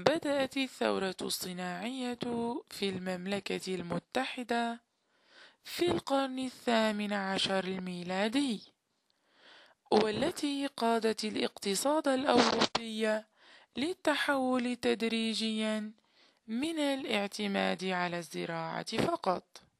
بدأت الثورة الصناعية في المملكة المتحدة في القرن الثامن عشر الميلادي، والتي قادت الاقتصاد الأوروبي للتحول تدريجيا من الاعتماد على الزراعة فقط